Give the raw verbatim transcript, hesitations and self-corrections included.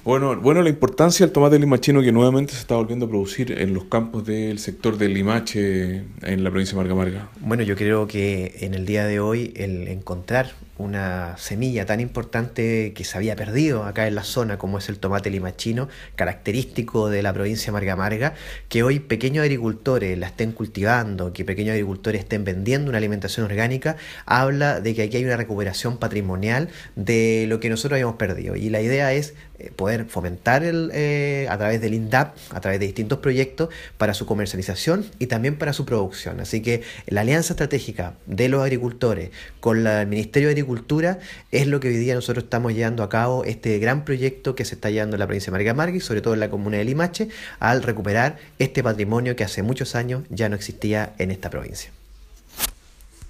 Bueno, bueno, la importancia del tomate limachino que nuevamente se está volviendo a producir en los campos del sector del Limache en la provincia de Marga Marga. Bueno, yo creo que en el día de hoy el encontrar una semilla tan importante que se había perdido acá en la zona como es el tomate limachino, característico de la provincia de Marga Marga, que hoy pequeños agricultores la estén cultivando, que pequeños agricultores estén vendiendo una alimentación orgánica, habla de que aquí hay una recuperación patrimonial de lo que nosotros habíamos perdido. Y la idea es eh, poder fomentar el, eh, a través del INDAP, a través de distintos proyectos, para su comercialización y también para su producción. Así que la alianza estratégica de los agricultores con la- el Ministerio de Agricultura es lo que hoy día nosotros estamos llevando a cabo, este gran proyecto que se está llevando en la provincia de Marga Marga y sobre todo en la comuna de Limache, al recuperar este patrimonio que hace muchos años ya no existía en esta provincia.